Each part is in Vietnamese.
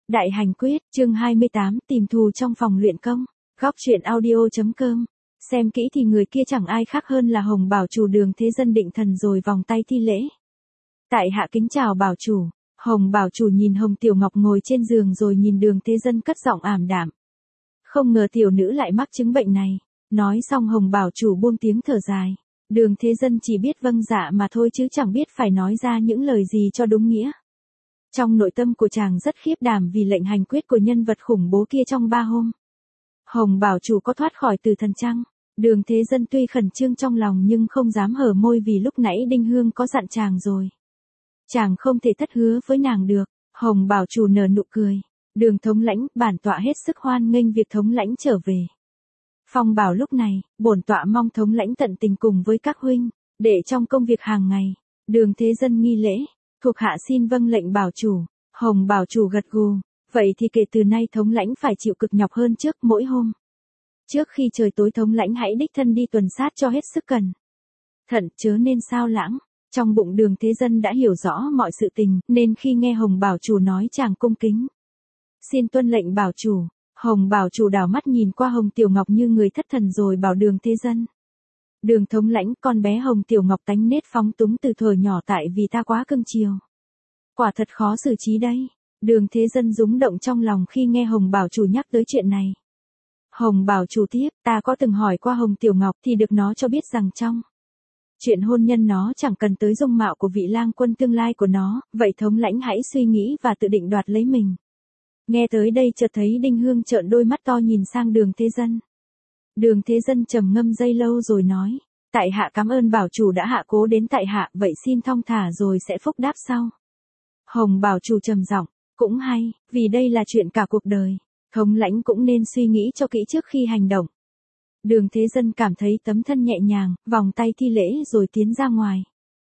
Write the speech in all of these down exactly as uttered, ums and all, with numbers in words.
Đại hành quyết, chương hai mươi tám, tìm thù trong phòng luyện công. Góc truyện audio.com. Xem kỹ thì người kia chẳng ai khác hơn là Hồng Bảo Chủ. Đường Thế Dân định thần rồi vòng tay thi lễ. Tại hạ kính chào Bảo Chủ. Hồng Bảo Chủ nhìn Hồng Tiểu Ngọc ngồi trên giường rồi nhìn Đường Thế Dân cất giọng ảm đạm. Không ngờ tiểu nữ lại mắc chứng bệnh này. Nói xong Hồng Bảo Chủ buông tiếng thở dài. Đường Thế Dân chỉ biết vâng dạ mà thôi chứ chẳng biết phải nói ra những lời gì cho đúng nghĩa. Trong nội tâm của chàng rất khiếp đảm vì lệnh hành quyết của nhân vật khủng bố kia trong ba hôm. Hồng Bảo Chủ có thoát khỏi từ thần chăng? Đường Thế Dân tuy khẩn trương trong lòng nhưng không dám hở môi vì lúc nãy Đinh Hương có dặn chàng rồi. Chàng không thể thất hứa với nàng được. Hồng Bảo Chủ nở nụ cười. Đường thống lãnh, bản tọa hết sức hoan nghênh việc thống lãnh trở về. Phong bảo lúc này, bổn tọa mong thống lãnh tận tình cùng với các huynh, để trong công việc hàng ngày. Đường Thế Dân nghi lễ. Thuộc hạ xin vâng lệnh Bảo Chủ. Hồng Bảo Chủ gật gù. Vậy thì kể từ nay thống lãnh phải chịu cực nhọc hơn trước mỗi hôm. Trước khi trời tối thống lãnh hãy đích thân đi tuần sát cho hết sức cần. Thận chớ nên sao lãng. Trong bụng Đường Thế Dân đã hiểu rõ mọi sự tình, nên khi nghe Hồng Bảo Chủ nói chàng cung kính. Xin tuân lệnh Bảo Chủ. Hồng Bảo Chủ đảo mắt nhìn qua Hồng Tiểu Ngọc như người thất thần rồi bảo Đường Thế Dân. Đường thống lãnh, con bé Hồng Tiểu Ngọc tánh nết phóng túng từ thuở nhỏ tại vì ta quá cưng chiều. Quả thật khó xử trí đấy. Đường Thế Dân rúng động trong lòng khi nghe Hồng Bảo Chủ nhắc tới chuyện này. Hồng Bảo Chủ tiếp, ta có từng hỏi qua Hồng Tiểu Ngọc thì được nó cho biết rằng trong chuyện hôn nhân nó chẳng cần tới dung mạo của vị lang quân tương lai của nó, vậy thống lãnh hãy suy nghĩ và tự định đoạt lấy mình. Nghe tới đây chợt thấy Đinh Hương trợn đôi mắt to nhìn sang Đường Thế Dân. Đường Thế Dân trầm ngâm giây lâu rồi nói, tại hạ cảm ơn Bảo Chủ đã hạ cố đến tại hạ, vậy xin thong thả rồi sẽ phúc đáp sau. Hồng Bảo Chủ trầm giọng, cũng hay, vì đây là chuyện cả cuộc đời, thống lãnh cũng nên suy nghĩ cho kỹ trước khi hành động. Đường Thế Dân cảm thấy tấm thân nhẹ nhàng, vòng tay thi lễ rồi tiến ra ngoài.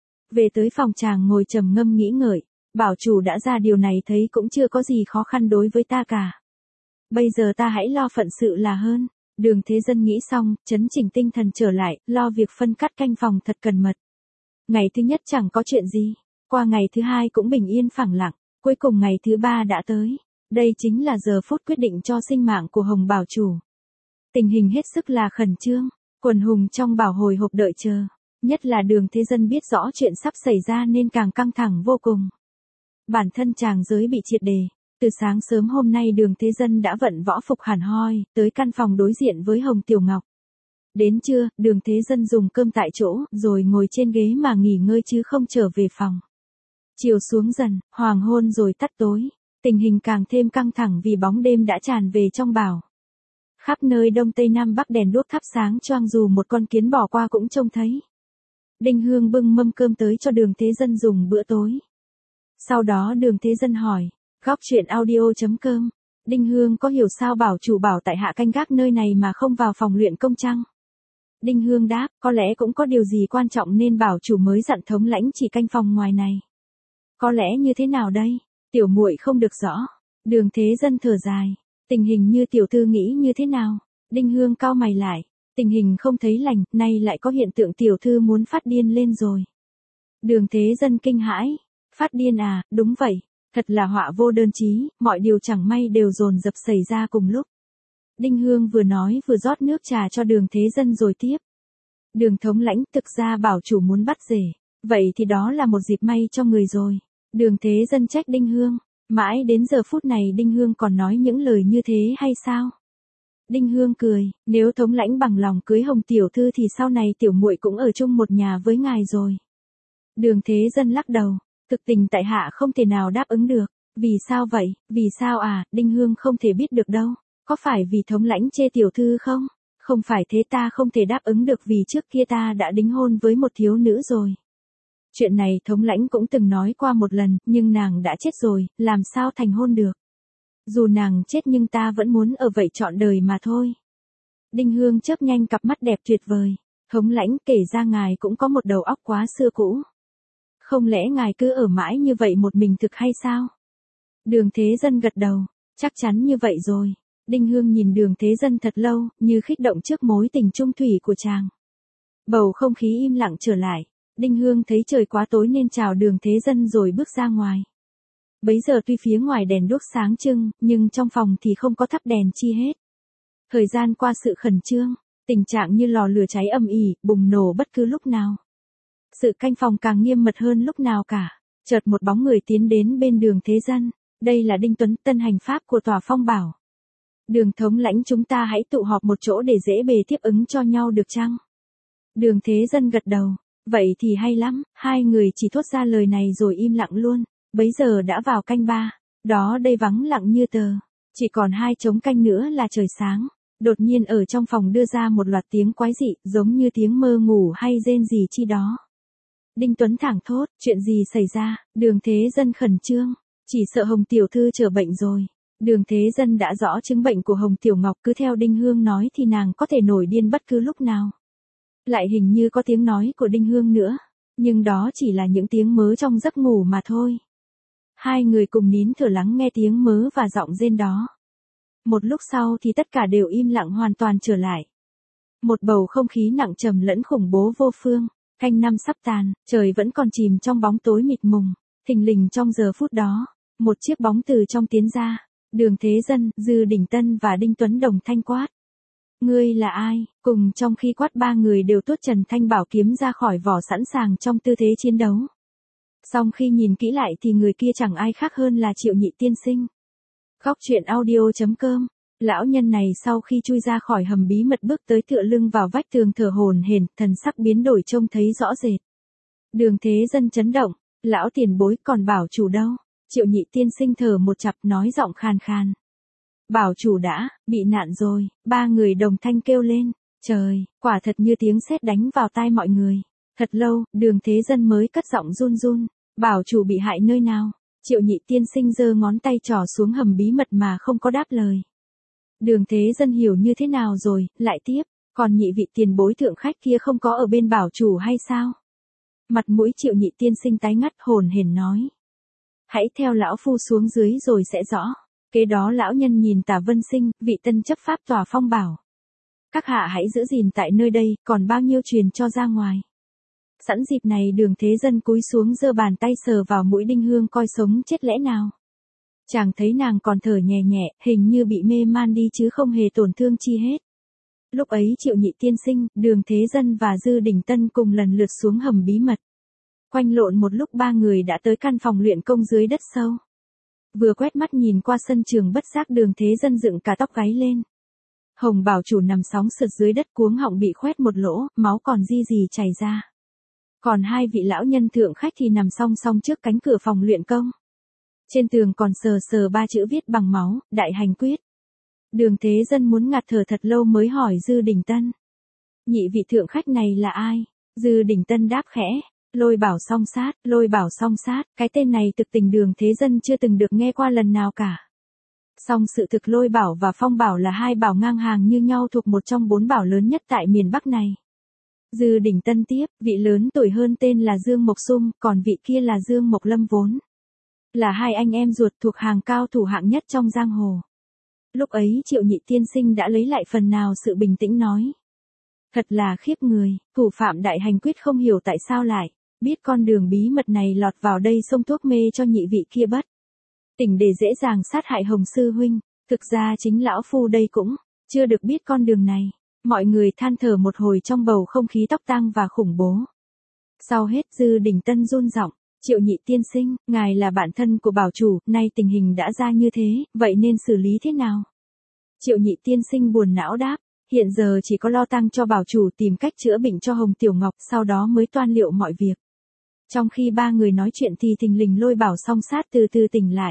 Về tới phòng chàng ngồi trầm ngâm nghĩ ngợi, Bảo Chủ đã ra điều này thấy cũng chưa có gì khó khăn đối với ta cả. Bây giờ ta hãy lo phận sự là hơn. Đường Thế Dân nghĩ xong, chấn chỉnh tinh thần trở lại, lo việc phân cắt canh phòng thật cẩn mật. Ngày thứ nhất chẳng có chuyện gì, qua ngày thứ hai cũng bình yên phẳng lặng, cuối cùng ngày thứ ba đã tới. Đây chính là giờ phút quyết định cho sinh mạng của Hồng Bảo Chủ. Tình hình hết sức là khẩn trương, quần hùng trong bảo hồi hộp đợi chờ, nhất là Đường Thế Dân biết rõ chuyện sắp xảy ra nên càng căng thẳng vô cùng. Bản thân chàng giới bị triệt đề. Từ sáng sớm hôm nay Đường Thế Dân đã vận võ phục hẳn hoi, tới căn phòng đối diện với Hồng Tiểu Ngọc. Đến trưa, Đường Thế Dân dùng cơm tại chỗ, rồi ngồi trên ghế mà nghỉ ngơi chứ không trở về phòng. Chiều xuống dần, hoàng hôn rồi tắt tối. Tình hình càng thêm căng thẳng vì bóng đêm đã tràn về trong bảo. Khắp nơi đông tây nam bắc đèn đuốc thắp sáng choang dù một con kiến bỏ qua cũng trông thấy. Đinh Hương bưng mâm cơm tới cho Đường Thế Dân dùng bữa tối. Sau đó Đường Thế Dân hỏi. Góc truyện audio.com. Đinh Hương có hiểu sao Bảo Chủ bảo tại hạ canh gác nơi này mà không vào phòng luyện công chăng? Đinh Hương đáp, có lẽ cũng có điều gì quan trọng nên Bảo Chủ mới dặn thống lãnh chỉ canh phòng ngoài này. Có lẽ như thế nào đây? Tiểu muội không được rõ. Đường Thế Dân thở dài. Tình hình như tiểu thư nghĩ như thế nào? Đinh Hương cau mày lại. Tình hình không thấy lành, nay lại có hiện tượng tiểu thư muốn phát điên lên rồi. Đường Thế Dân kinh hãi. Phát điên à, đúng vậy. Thật là họa vô đơn chí, mọi điều chẳng may đều dồn dập xảy ra cùng lúc. Đinh Hương vừa nói vừa rót nước trà cho Đường Thế Dân rồi tiếp. Đường thống lãnh, thực ra Bảo Chủ muốn bắt rể, vậy thì đó là một dịp may cho người rồi. Đường Thế Dân trách Đinh Hương, mãi đến giờ phút này Đinh Hương còn nói những lời như thế hay sao? Đinh Hương cười, nếu thống lãnh bằng lòng cưới Hồng tiểu thư thì sau này tiểu muội cũng ở chung một nhà với ngài rồi. Đường Thế Dân lắc đầu. Thực tình tại hạ không thể nào đáp ứng được. Vì sao vậy? Vì sao à? Đinh Hương không thể biết được đâu. Có phải vì thống lãnh chê tiểu thư không? Không phải thế, ta không thể đáp ứng được vì trước kia ta đã đính hôn với một thiếu nữ rồi. Chuyện này thống lãnh cũng từng nói qua một lần, nhưng nàng đã chết rồi, làm sao thành hôn được? Dù nàng chết nhưng ta vẫn muốn ở vậy trọn đời mà thôi. Đinh Hương chớp nhanh cặp mắt đẹp tuyệt vời. Thống lãnh, kể ra ngài cũng có một đầu óc quá xưa cũ. Không lẽ ngài cứ ở mãi như vậy một mình thực hay sao? Đường Thế Dân gật đầu, chắc chắn như vậy rồi. Đinh Hương nhìn Đường Thế Dân thật lâu, như khích động trước mối tình trung thủy của chàng. Bầu không khí im lặng trở lại. Đinh Hương thấy trời quá tối nên chào Đường Thế Dân rồi bước ra ngoài. Bấy giờ tuy phía ngoài đèn đuốc sáng trưng, nhưng trong phòng thì không có thắp đèn chi hết. Thời gian qua sự khẩn trương, tình trạng như lò lửa cháy âm ỉ, bùng nổ bất cứ lúc nào. Sự canh phòng càng nghiêm mật hơn lúc nào cả. Chợt một bóng người tiến đến bên Đường Thế Dân. Đây là Đinh Tuấn, tân hành pháp của tòa Phong Bảo. Đường thống lãnh, chúng ta hãy tụ họp một chỗ để dễ bề tiếp ứng cho nhau được chăng? Đường Thế Dân gật đầu. Vậy thì hay lắm, hai người chỉ thốt ra lời này rồi im lặng luôn. Bấy giờ đã vào canh ba. Đó đây vắng lặng như tờ. Chỉ còn hai trống canh nữa là trời sáng. Đột nhiên ở trong phòng đưa ra một loạt tiếng quái dị, giống như tiếng mơ ngủ hay rên gì chi đó. Đinh Tuấn thảng thốt, chuyện gì xảy ra? Đường Thế Dân khẩn trương, chỉ sợ Hồng tiểu thư trở bệnh rồi. Đường Thế Dân đã rõ chứng bệnh của Hồng Tiểu Ngọc, cứ theo Đinh Hương nói thì nàng có thể nổi điên bất cứ lúc nào. Lại hình như có tiếng nói của Đinh Hương nữa, nhưng đó chỉ là những tiếng mớ trong giấc ngủ mà thôi. Hai người cùng nín thở lắng nghe tiếng mớ và giọng rên đó. Một lúc sau thì tất cả đều im lặng hoàn toàn trở lại. Một bầu không khí nặng trầm lẫn khủng bố vô phương. Canh năm sắp tàn, trời vẫn còn chìm trong bóng tối mịt mùng. Thình lình trong giờ phút đó, một chiếc bóng từ trong tiến ra. Đường Thế Dân, Dư Đình Tân và Đinh Tuấn đồng thanh quát. Ngươi là ai? Cùng trong khi quát, ba người đều tuốt trần thanh bảo kiếm ra khỏi vỏ sẵn sàng trong tư thế chiến đấu. Song khi nhìn kỹ lại thì người kia chẳng ai khác hơn là Triệu Nhị tiên sinh. Góc truyện audio chấm com. Lão nhân này sau khi chui ra khỏi hầm bí mật bước tới tựa lưng vào vách tường thở hổn hển, thần sắc biến đổi trông thấy rõ rệt. Đường Thế Dân chấn động, lão tiền bối, còn bảo chủ đâu? Triệu Nhị tiên sinh thở một chặp nói giọng khàn khàn. Bảo chủ đã, bị nạn rồi, ba người đồng thanh kêu lên. Trời, quả thật như tiếng sét đánh vào tai mọi người. Thật lâu, Đường Thế Dân mới cất giọng run run. Bảo chủ bị hại nơi nào? Triệu Nhị tiên sinh giơ ngón tay trỏ xuống hầm bí mật mà không có đáp lời. Đường Thế Dân hiểu như thế nào rồi, lại tiếp, còn nhị vị tiền bối thượng khách kia không có ở bên bảo chủ hay sao? Mặt mũi Triệu Nhị tiên sinh tái ngắt, hồn hển nói. Hãy theo lão phu xuống dưới rồi sẽ rõ. Kế đó lão nhân nhìn Tả Vân Sinh, vị tân chấp pháp tòa Phong Bảo. Các hạ hãy giữ gìn tại nơi đây, còn bao nhiêu truyền cho ra ngoài. Sẵn dịp này Đường Thế Dân cúi xuống giơ bàn tay sờ vào mũi Đinh Hương coi sống chết lẽ nào. Chàng thấy nàng còn thở nhẹ nhẹ, hình như bị mê man đi chứ không hề tổn thương chi hết. Lúc ấy Triệu Nhị tiên sinh, Đường Thế Dân và Dư Đình Tân cùng lần lượt xuống hầm bí mật. Quanh lộn một lúc ba người đã tới căn phòng luyện công dưới đất sâu. Vừa quét mắt nhìn qua sân trường bất giác Đường Thế Dân dựng cả tóc gáy lên. Hồng bảo chủ nằm sóng sượt dưới đất, cuống họng bị khoét một lỗ, máu còn di di chảy ra. Còn hai vị lão nhân thượng khách thì nằm song song trước cánh cửa phòng luyện công. Trên tường còn sờ sờ ba chữ viết bằng máu, Đại Hành Quyết. Đường Thế Dân muốn ngạt thở thật lâu mới hỏi Dư Đình Tân. Nhị vị thượng khách này là ai? Dư Đình Tân đáp khẽ. Lôi Bảo Song Sát, Lôi Bảo Song Sát, cái tên này thực tình Đường Thế Dân chưa từng được nghe qua lần nào cả. Song sự thực Lôi Bảo và Phong Bảo là hai bảo ngang hàng như nhau, thuộc một trong bốn bảo lớn nhất tại miền Bắc này. Dư Đình Tân tiếp, vị lớn tuổi hơn tên là Dương Mộc Sung, còn vị kia là Dương Mộc Lâm vốn là hai anh em ruột thuộc hàng cao thủ hạng nhất trong giang hồ. Lúc ấy Triệu Nhị tiên sinh đã lấy lại phần nào sự bình tĩnh nói. Thật là khiếp người, thủ phạm Đại Hành Quyết không hiểu tại sao lại biết con đường bí mật này lọt vào đây xông thuốc mê cho nhị vị kia bất tỉnh để dễ dàng sát hại Hồng sư huynh. Thực ra chính lão phu đây cũng chưa được biết con đường này. Mọi người than thở một hồi trong bầu không khí tóc tang và khủng bố. Sau hết Dư Đình Tân run giọng. Triệu Nhị tiên sinh, ngài là bạn thân của bảo chủ, nay tình hình đã ra như thế, vậy nên xử lý thế nào? Triệu Nhị tiên sinh buồn não đáp, hiện giờ chỉ có lo tang cho bảo chủ, tìm cách chữa bệnh cho Hồng Tiểu Ngọc, sau đó mới toan liệu mọi việc. Trong khi ba người nói chuyện thì thình lình Lôi Bảo Song Sát từ từ tỉnh lại.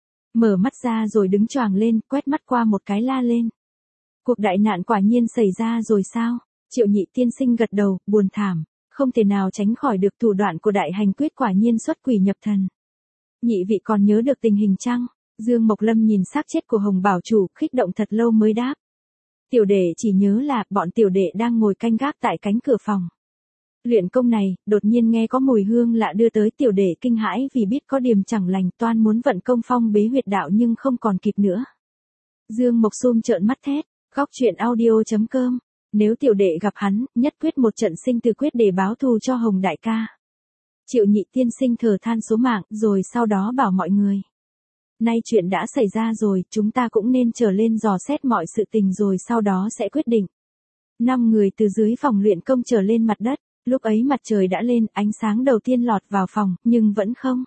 Mở mắt ra rồi đứng choàng lên, quét mắt qua một cái la lên. Cuộc đại nạn quả nhiên xảy ra rồi sao? Triệu Nhị tiên sinh gật đầu, buồn thảm. Không thể nào tránh khỏi được thủ đoạn của Đại Hành Quyết, quả nhiên xuất quỷ nhập thần. Nhị vị còn nhớ được tình hình chăng? Dương Mộc Lâm nhìn xác chết của Hồng bảo chủ, kích động thật lâu mới đáp. Tiểu đệ chỉ nhớ là bọn tiểu đệ đang ngồi canh gác tại cánh cửa phòng luyện công này, đột nhiên nghe có mùi hương lạ đưa tới, tiểu đệ kinh hãi vì biết có điểm chẳng lành, toan muốn vận công phong bế huyệt đạo nhưng không còn kịp nữa. Dương Mộc Sum trợn mắt thét. Góc truyện audio chấm com. Nếu tiểu đệ gặp hắn, nhất quyết một trận sinh tử quyết để báo thù cho Hồng đại ca. Triệu Nhị tiên sinh thở than số mạng, rồi sau đó bảo mọi người. Nay chuyện đã xảy ra rồi, chúng ta cũng nên trở lên dò xét mọi sự tình rồi sau đó sẽ quyết định. Năm người từ dưới phòng luyện công trở lên mặt đất, lúc ấy mặt trời đã lên, ánh sáng đầu tiên lọt vào phòng, nhưng vẫn không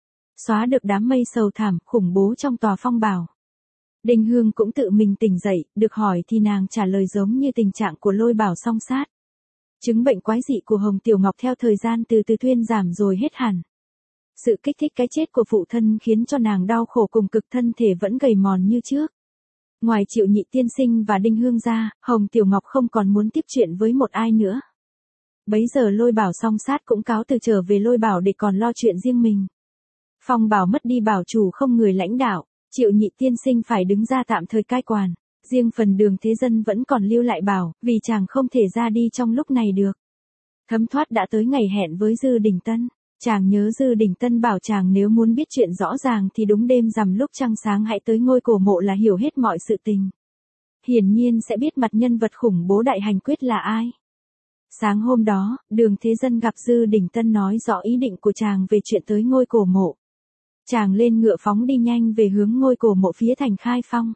xóa được đám mây sầu thảm, khủng bố trong tòa phong bảo. Đinh Hương cũng tự mình tỉnh dậy, được hỏi thì nàng trả lời giống như tình trạng của Lôi Bảo song sát. Chứng bệnh quái dị của Hồng Tiểu Ngọc theo thời gian từ từ thuyên giảm rồi hết hẳn. Sự kích thích cái chết của phụ thân khiến cho nàng đau khổ cùng cực, thân thể vẫn gầy mòn như trước. Ngoài Triệu Nhị tiên sinh và Đinh Hương ra, Hồng Tiểu Ngọc không còn muốn tiếp chuyện với một ai nữa. Bấy giờ Lôi Bảo song sát cũng cáo từ trở về Lôi Bảo để còn lo chuyện riêng mình. Phong bảo mất đi bảo chủ không người lãnh đạo, Triệu Nhị tiên sinh phải đứng ra tạm thời cai quản. Riêng phần Đường Thế Dân vẫn còn lưu lại bảo, vì chàng không thể ra đi trong lúc này được. Thấm thoát đã tới ngày hẹn với Dư Đình Tân. Chàng nhớ Dư Đình Tân bảo chàng nếu muốn biết chuyện rõ ràng thì đúng đêm rằm lúc trăng sáng hãy tới ngôi cổ mộ là hiểu hết mọi sự tình. Hiển nhiên sẽ biết mặt nhân vật khủng bố Đại Hành Quyết là ai. Sáng hôm đó, Đường Thế Dân gặp Dư Đình Tân nói rõ ý định của chàng về chuyện tới ngôi cổ mộ. Chàng lên ngựa phóng đi nhanh về hướng ngôi cổ mộ phía thành Khai Phong.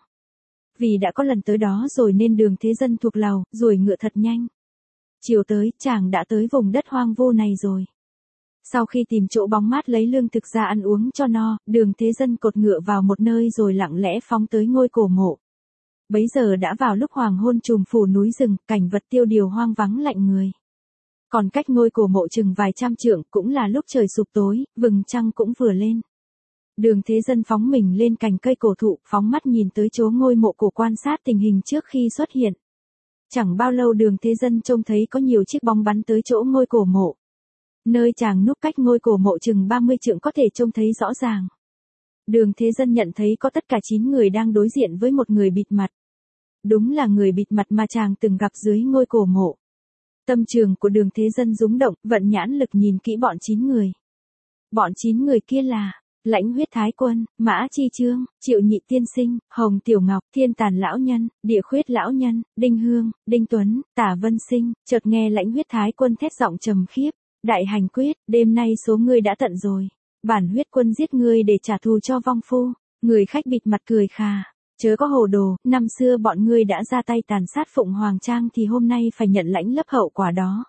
Vì đã có lần tới đó rồi nên Đường Thế Dân thuộc lầu, rồi ngựa thật nhanh. Chiều tới, chàng đã tới vùng đất hoang vô này rồi. Sau khi tìm chỗ bóng mát lấy lương thực ra ăn uống cho no, Đường Thế Dân cột ngựa vào một nơi rồi lặng lẽ phóng tới ngôi cổ mộ. Bấy giờ đã vào lúc hoàng hôn trùm phủ núi rừng, cảnh vật tiêu điều hoang vắng lạnh người. Còn cách ngôi cổ mộ chừng vài trăm trượng cũng là lúc trời sụp tối, vầng trăng cũng vừa lên. Đường Thế Dân phóng mình lên cành cây cổ thụ, phóng mắt nhìn tới chỗ ngôi mộ cổ quan sát tình hình trước khi xuất hiện. Chẳng bao lâu Đường Thế Dân trông thấy có nhiều chiếc bóng bắn tới chỗ ngôi cổ mộ. Nơi chàng núp cách ngôi cổ mộ chừng ba mươi trượng có thể trông thấy rõ ràng. Đường Thế Dân nhận thấy có tất cả chín người đang đối diện với một người bịt mặt. Đúng là người bịt mặt mà chàng từng gặp dưới ngôi cổ mộ. Tâm trường của Đường Thế Dân rúng động, vận nhãn lực nhìn kỹ bọn chín người. Bọn chín người kia là Lãnh Huyết Thái Quân, Mã Chi Trương, Triệu Nhị tiên sinh, Hồng Tiểu Ngọc, Thiên Tàn lão nhân, Địa Khuyết lão nhân, Đinh Hương, Đinh Tuấn, Tả Vân Sinh. Chợt nghe Lãnh Huyết Thái Quân thét giọng trầm khiếp, Đại Hành Quyết, đêm nay số ngươi đã tận rồi. Bản huyết quân giết ngươi để trả thù cho vong phu. Người khách bịt mặt cười khà, chớ có hồ đồ, năm xưa bọn ngươi đã ra tay tàn sát Phụng Hoàng Trang thì hôm nay phải nhận lãnh lấp hậu quả đó.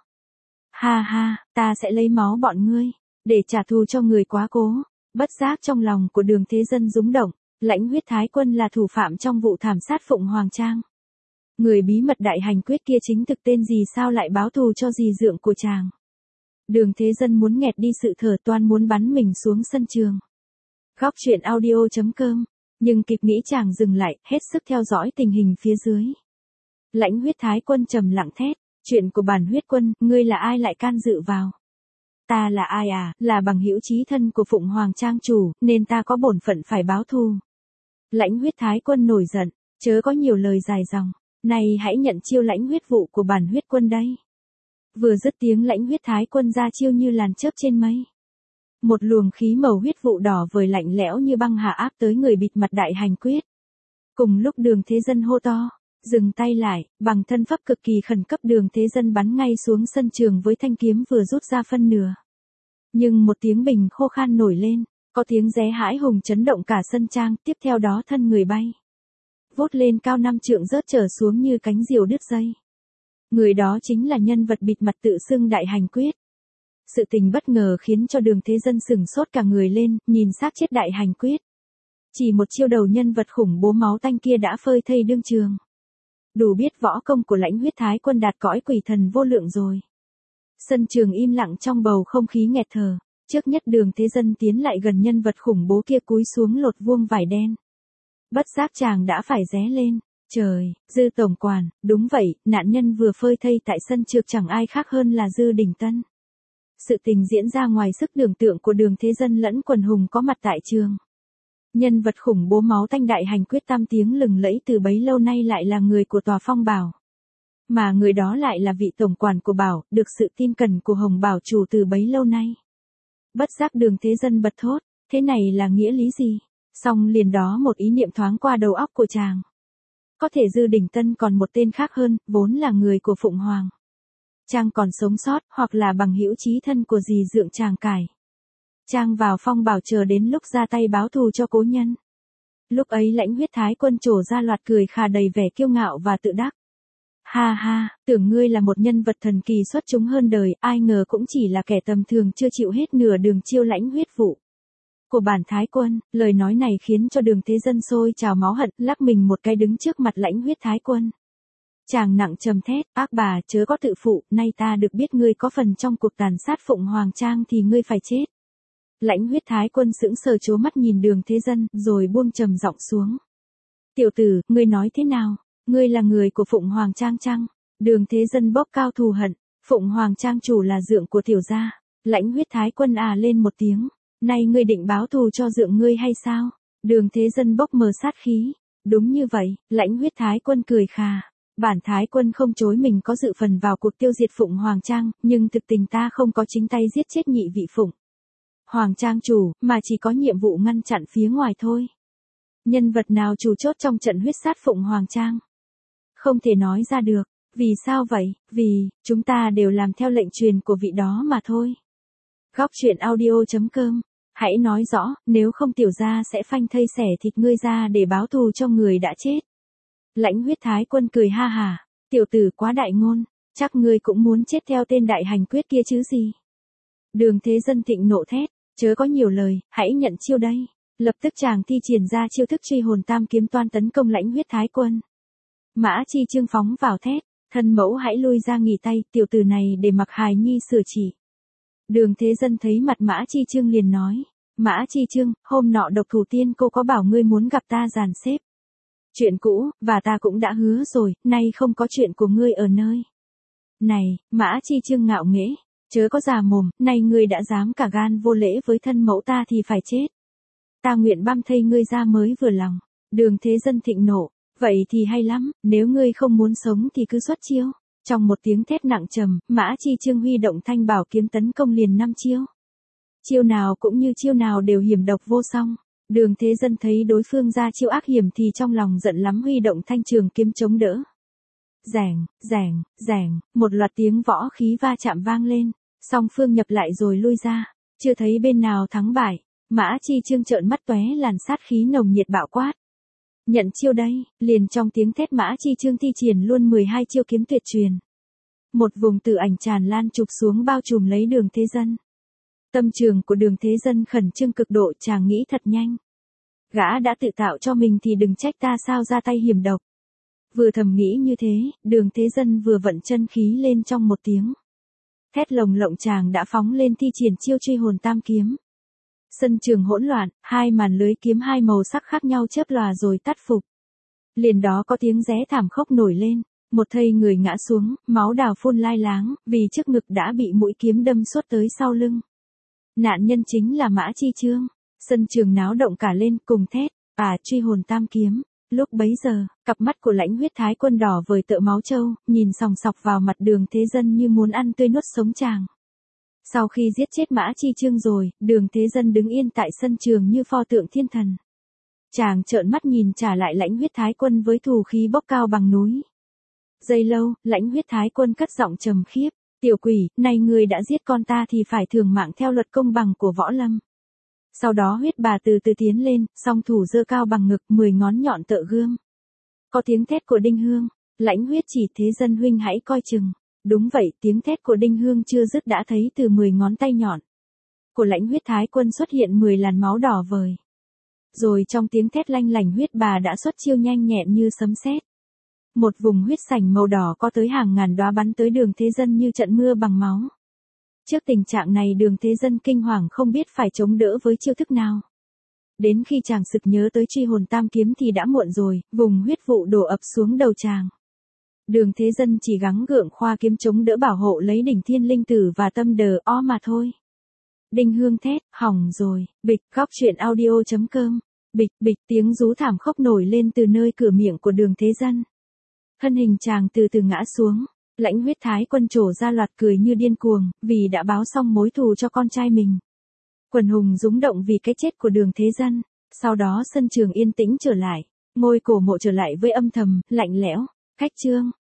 Ha ha, ta sẽ lấy máu bọn ngươi để trả thù cho người quá cố. Bất giác trong lòng của Đường Thế Dân rúng động, Lãnh Huyết Thái Quân là thủ phạm trong vụ thảm sát Phụng Hoàng Trang. Người bí mật Đại Hành Quyết kia chính thực tên gì sao lại báo thù cho dì dượng của chàng. Đường Thế Dân muốn nghẹt đi sự thở toan muốn bắn mình xuống sân trường. Góc truyện audio chấm com, nhưng kịp nghĩ chàng dừng lại, hết sức theo dõi tình hình phía dưới. Lãnh Huyết Thái Quân trầm lặng thét, chuyện của bản huyết quân, ngươi là ai lại can dự vào? Ta là ai à, là bằng hữu chí thân của Phụng Hoàng Trang chủ, nên ta có bổn phận phải báo thù. Lãnh Huyết Thái Quân nổi giận, chớ có nhiều lời dài dòng, này hãy nhận chiêu lãnh huyết vụ của bản huyết quân đây. Vừa dứt tiếng Lãnh Huyết Thái Quân ra chiêu như làn chớp trên mây. Một luồng khí màu huyết vụ đỏ vời lạnh lẽo như băng hạ áp tới người bịt mặt Đại Hành Quyết. Cùng lúc Đường Thế Dân hô to, dừng tay lại, bằng thân pháp cực kỳ khẩn cấp Đường Thế Dân bắn ngay xuống sân trường với thanh kiếm vừa rút ra phân nửa. Nhưng một tiếng bình khô khan nổi lên, có tiếng ré hãi hùng chấn động cả sân trang, tiếp theo đó thân người bay vút lên cao năm trượng rớt trở xuống như cánh diều đứt dây. Người đó chính là nhân vật bịt mặt tự xưng Đại Hành Quyết. Sự tình bất ngờ khiến cho Đường Thế Dân sửng sốt cả người lên, nhìn xác chết Đại Hành Quyết. Chỉ một chiêu đầu nhân vật khủng bố máu tanh kia đã phơi thây đương trường. Đủ biết võ công của Lãnh Huyết Thái Quân đạt cõi quỷ thần vô lượng rồi. Sân trường im lặng trong bầu không khí nghẹt thở. Trước nhất Đường Thế Dân tiến lại gần nhân vật khủng bố kia cúi xuống lột vuông vải đen. Bất giác chàng đã phải ré lên. Trời, Dư tổng quản, đúng vậy, nạn nhân vừa phơi thây tại sân trược chẳng ai khác hơn là Dư Đình Tân. Sự tình diễn ra ngoài sức tưởng tượng của Đường Thế Dân lẫn quần hùng có mặt tại trường. Nhân vật khủng bố máu tanh Đại Hành Quyết tam tiếng lừng lẫy từ bấy lâu nay lại là người của tòa Phong Bảo. Mà người đó lại là vị tổng quản của Bảo, được sự tin cẩn của Hồng Bảo chủ từ bấy lâu nay. Bất giác Đường Thế Dân bật thốt, thế này là nghĩa lý gì? Xong liền đó một ý niệm thoáng qua đầu óc của chàng. Có thể Dư Đình Tân còn một tên khác hơn, vốn là người của Phụng Hoàng. Chàng còn sống sót, hoặc là bằng hữu chí thân của dì dượng chàng cải. Chàng vào phong bảo chờ đến lúc ra tay báo thù cho cố nhân. Lúc ấy Lãnh Huyết Thái Quân trổ ra loạt cười khà đầy vẻ kiêu ngạo và tự đắc. Ha ha, tưởng ngươi là một nhân vật thần kỳ xuất chúng hơn đời, ai ngờ cũng chỉ là kẻ tầm thường chưa chịu hết nửa đường chiêu lãnh huyết vụ của bản Thái Quân. Lời nói này khiến cho Đường Thế Dân sôi trào máu hận, lắc mình một cái đứng trước mặt Lãnh Huyết Thái Quân. Chàng nặng trầm thét, ác bà chớ có tự phụ, nay ta được biết ngươi có phần trong cuộc tàn sát Phụng Hoàng Trang thì ngươi phải chết. Lãnh Huyết Thái Quân sững sờ trố mắt nhìn Đường Thế Dân, rồi buông trầm giọng xuống. Tiểu tử, ngươi nói thế nào? Ngươi là người của Phụng Hoàng Trang chăng? Đường Thế Dân bốc cao thù hận, Phụng Hoàng Trang chủ là dượng của tiểu gia. Lãnh Huyết Thái Quân à lên một tiếng, nay ngươi định báo thù cho dượng ngươi hay sao? Đường Thế Dân bốc mờ sát khí. Đúng như vậy, Lãnh Huyết Thái Quân cười khà. Bản Thái Quân không chối mình có dự phần vào cuộc tiêu diệt Phụng Hoàng Trang, nhưng thực tình ta không có chính tay giết chết nhị vị Phụng Hoàng Trang chủ, mà chỉ có nhiệm vụ ngăn chặn phía ngoài thôi. Nhân vật nào chủ chốt trong trận huyết sát Phụng Hoàng Trang? Không thể nói ra được. Vì sao vậy? Vì, chúng ta đều làm theo lệnh truyền của vị đó mà thôi. Góc truyện audio chấm com. Hãy nói rõ, nếu không tiểu gia sẽ phanh thây xẻ thịt ngươi ra để báo thù cho người đã chết. Lãnh Huyết Thái Quân cười ha hà. Tiểu tử quá đại ngôn, chắc ngươi cũng muốn chết theo tên đại hành quyết kia chứ gì. Đường Thế Dân thịnh nộ thét, chớ có nhiều lời, hãy nhận chiêu đây. Lập tức chàng thi triển ra chiêu thức truy hồn tam kiếm toan tấn công Lãnh Huyết Thái Quân. Mã Chi Chương phóng vào thét, thân mẫu hãy lui ra nghỉ tay, tiểu tử này để mặc hài nhi sửa chỉ. Đường Thế Dân thấy mặt Mã Chi Chương liền nói, Mã Chi Chương, hôm nọ Độc Thủ Tiên cô có bảo ngươi muốn gặp ta dàn xếp chuyện cũ, và ta cũng đã hứa rồi, nay không có chuyện của ngươi ở nơi này. Mã Chi Chương ngạo nghễ, chớ có già mồm, nay ngươi đã dám cả gan vô lễ với thân mẫu ta thì phải chết. Ta nguyện băm thây ngươi ra mới vừa lòng. Đường Thế Dân thịnh nộ, vậy thì hay lắm, nếu ngươi không muốn sống thì cứ xuất chiêu. Trong một tiếng thét nặng trầm, Mã Chi Chương huy động thanh bảo kiếm tấn công liền năm chiêu. Chiêu nào cũng như chiêu nào đều hiểm độc vô song. Đường Thế Dân thấy đối phương ra chiêu ác hiểm thì trong lòng giận lắm, huy động thanh trường kiếm chống đỡ. Rẻng, rẻng, rẻng, một loạt tiếng võ khí va chạm vang lên, song phương nhập lại rồi lui ra, chưa thấy bên nào thắng bại. Mã Chi Chương trợn mắt tóe làn sát khí nồng nhiệt bạo quát. Nhận chiêu đây, liền trong tiếng thét Mã Chi Chương thi triển luôn mười hai chiêu kiếm tuyệt truyền. Một vùng tử ảnh tràn lan chụp xuống bao trùm lấy Đường Thế Dân. Tâm trường của Đường Thế Dân khẩn trương cực độ, chàng nghĩ thật nhanh. Gã đã tự tạo cho mình thì đừng trách ta sao ra tay hiểm độc. Vừa thầm nghĩ như thế, Đường Thế Dân vừa vận chân khí lên trong một tiếng thét lồng lộng chàng đã phóng lên thi triển chiêu truy hồn tam kiếm. Sân trường hỗn loạn, hai màn lưới kiếm hai màu sắc khác nhau chớp lòa rồi tắt phục. Liền đó có tiếng ré thảm khốc nổi lên, một thây người ngã xuống, máu đào phun lai láng, vì trước ngực đã bị mũi kiếm đâm suốt tới sau lưng. Nạn nhân chính là Mã Chi Chương. Sân trường náo động cả lên, cùng thét, à truy hồn tam kiếm. Lúc bấy giờ, cặp mắt của Lãnh Huyết Thái Quân đỏ vời tựa máu trâu, nhìn sòng sọc vào mặt Đường Thế Dân như muốn ăn tươi nuốt sống chàng. Sau khi giết chết Mã Chi Chương rồi, Đường Thế Dân đứng yên tại sân trường như pho tượng thiên thần. Chàng trợn mắt nhìn trả lại Lãnh Huyết Thái Quân với thù khí bốc cao bằng núi. Giây lâu, Lãnh Huyết Thái Quân cất giọng trầm khiếp, tiểu quỷ, nay ngươi đã giết con ta thì phải thưởng mạng theo luật công bằng của võ lâm. Sau đó huyết bà từ từ tiến lên, song thủ giơ cao bằng ngực, mười ngón nhọn tựa gươm. Có tiếng thét của Đinh Hương, Lãnh Huyết chỉ Thế Dân huynh hãy coi chừng. Đúng vậy, tiếng thét của Đinh Hương chưa dứt đã thấy từ mười ngón tay nhọn của Lãnh Huyết Thái Quân xuất hiện mười làn máu đỏ vời. Rồi trong tiếng thét lanh lảnh huyết bà đã xuất chiêu nhanh nhẹn như sấm sét. Một vùng huyết sảnh màu đỏ có tới hàng ngàn đóa bắn tới Đường Thế Dân như trận mưa bằng máu. Trước tình trạng này Đường Thế Dân kinh hoàng không biết phải chống đỡ với chiêu thức nào. Đến khi chàng sực nhớ tới truy hồn tam kiếm thì đã muộn rồi, vùng huyết vụ đổ ập xuống đầu chàng. Đường Thế Dân chỉ gắng gượng khoa kiếm chống đỡ bảo hộ lấy đỉnh thiên linh tử và tâm đờ o mà thôi. Đinh Hương thét, hỏng rồi, bịch, góc truyện audio chấm com. Bịch, bịch, tiếng rú thảm khốc nổi lên từ nơi cửa miệng của Đường Thế Dân. Thân hình chàng từ từ ngã xuống, Lãnh Huyết Thái Quân trổ ra loạt cười như điên cuồng, vì đã báo xong mối thù cho con trai mình. Quần hùng rúng động vì cái chết của Đường Thế Dân. Sau đó sân trường yên tĩnh trở lại, ngôi cổ mộ trở lại với âm thầm, lạnh lẽo. Khách Trương,